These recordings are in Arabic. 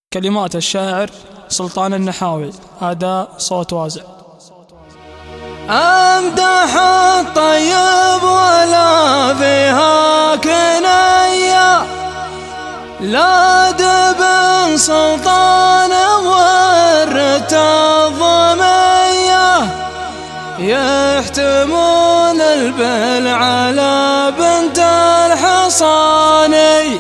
كلمات الشاعر سلطان النحاوي، أداء صوت وازع. أمدح الطيب ولا فيها كنية، لا دبن سلطان ورت الضمية، يحتمون البل على بنت الحصاني،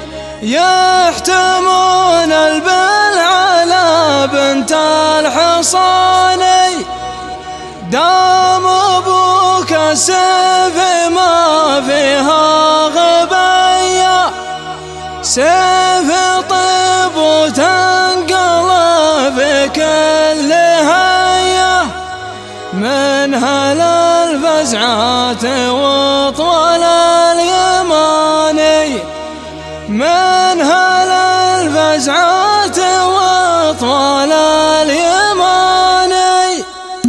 يحتمون البل على بنت الحصاني. دام أبوك السيف ما فيها غبية، سيف طيب وتنقلب كل هية، منها للفزعات وطول اليماني، منها للفزعات وطول اليماني.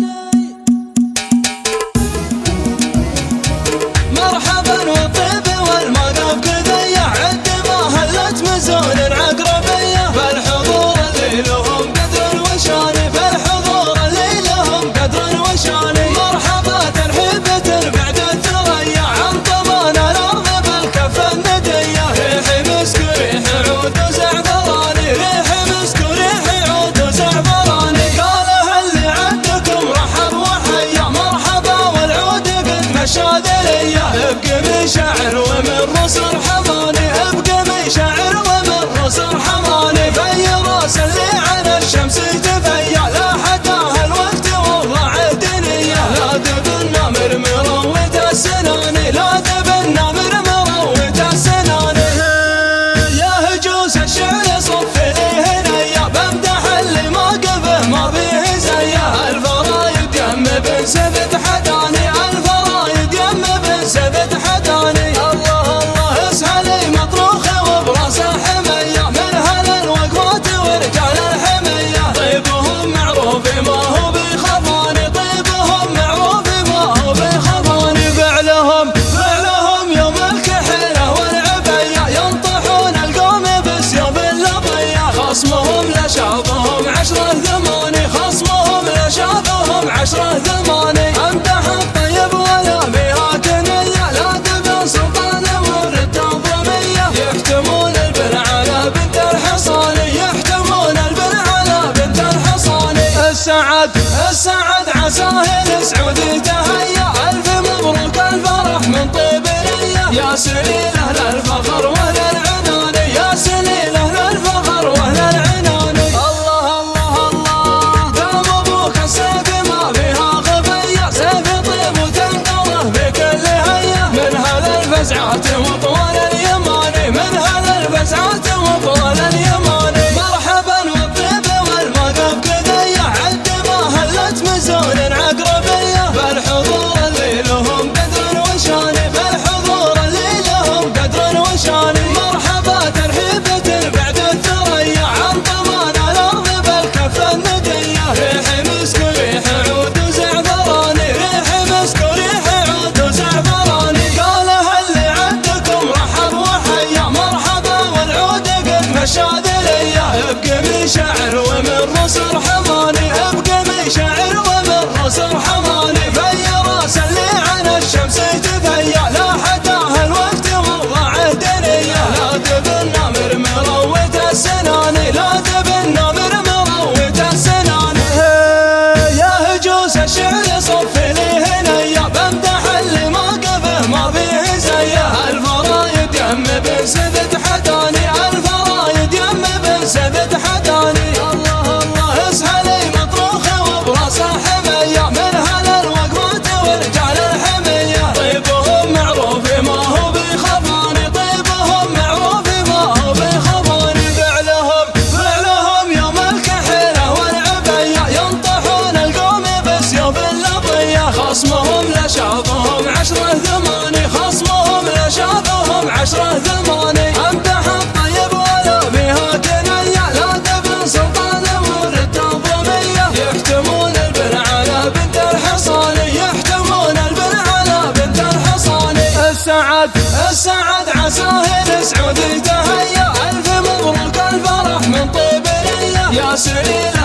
مرحبا والطيب والمقف كذية، عد ما هلت مزون عقربية، فالحضور اللي لهم قدر وشاني، فالحضور اللي لهم قدر وشاني. مرحبا ترحيبة بعد الثريا، عن طمان الأرض بالكف الندية، ريحي مسك وريح عود وزعفراني، ريحي مسك وريح عود وزعفراني. قالها اللي عندكم رحب وحيا، مرحبا والعود قد مشى ذليا، ابقى من شعر ومن رسل حماني، ابقى من شعر ومن رسل حماني. في راس اللي على الشمس تفيا، لا حداها الوقت وضع الدنيا، لا تبن نمر مروت السناني، لا تبن نمر مروت السناني. يا هجوس الشعر صف لي هنيا، بمدح اللي موقفه ما فيه زيه، الفرايد يم بن سبت حداني، الفرايد يم بن سبت حداني. الله الله اسهلي مطروخه وبراس الحميه، من هل الوقفات ورجال الحميه، طيبهم معروف ما هو بخفاني، طيبهم معروف ما هو بخفاني. فعلهم يوم الكحيله والعبيه، ينطحون القوم بالسيوف اللطيه، خصمهم لشافهم عشره ثماني، خصمهم لشافهم عشره ثماني. امدح الطيب ولا فيها كنية، لا تبن سلطان ورد الضمية، يحتمون البن على بنت الحصاني، يحتمون البن على بنت الحصاني. السعد عساه لسعود تهيأ، ألف مبروك الفرح من طيب نية، يا سليله للفخر وللعناني، يا سليله للفخر وللعناني. الله الله الله دام أبوك السيف ما فيها غبية، سيف طيب وتنقله بكل هية، من هذا الفزعات وطول اليماني، من هذا الفزعات وطول اليماني. مرحبا والطيب والمقف كذية، عد ما هلت مزون عقربية، يا سليل